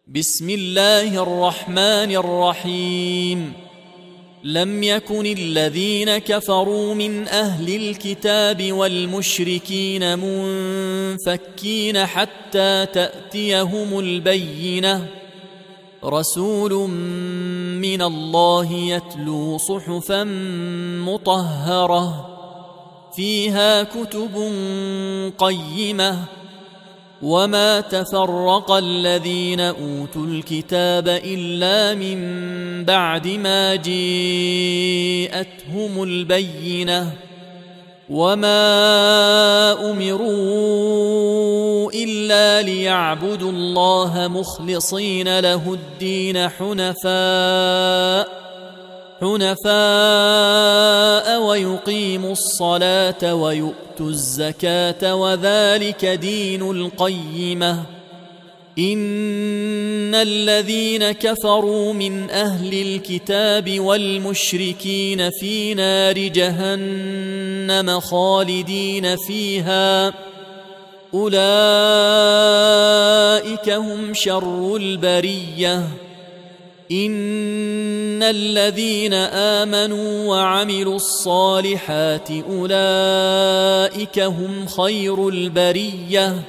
بسم الله الرحمن الرحيم. لم يكن الذين كفروا من أهل الكتاب والمشركين منفكين حتى تأتيهم البينة، رسول من الله يتلو صحفا مطهرة فيها كتب قيمة. وما تفرق الذين أوتوا الكتاب إلا من بعد ما جاءتهم البينة، وما أمروا إلا ليعبدوا الله مخلصين له الدين حنفاء ويقيموا الصلاة ويؤتوا الزكاة وذلك دين القيمة. إن الذين كفروا من أهل الكتاب والمشركين في نار جهنم خالدين فيها، أولئك هم شر البرية. إن الذين آمنوا وعملوا الصالحات أولئك هم خير البرية،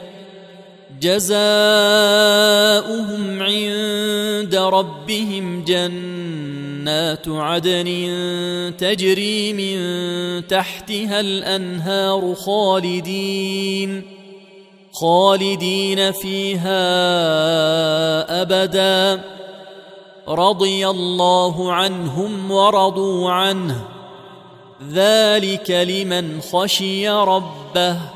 جزاؤهم عند ربهم جنات عدن تجري من تحتها الأنهار خالدين فيها أبدا، رضي الله عنهم ورضوا عنه، ذلك لمن خشي ربه.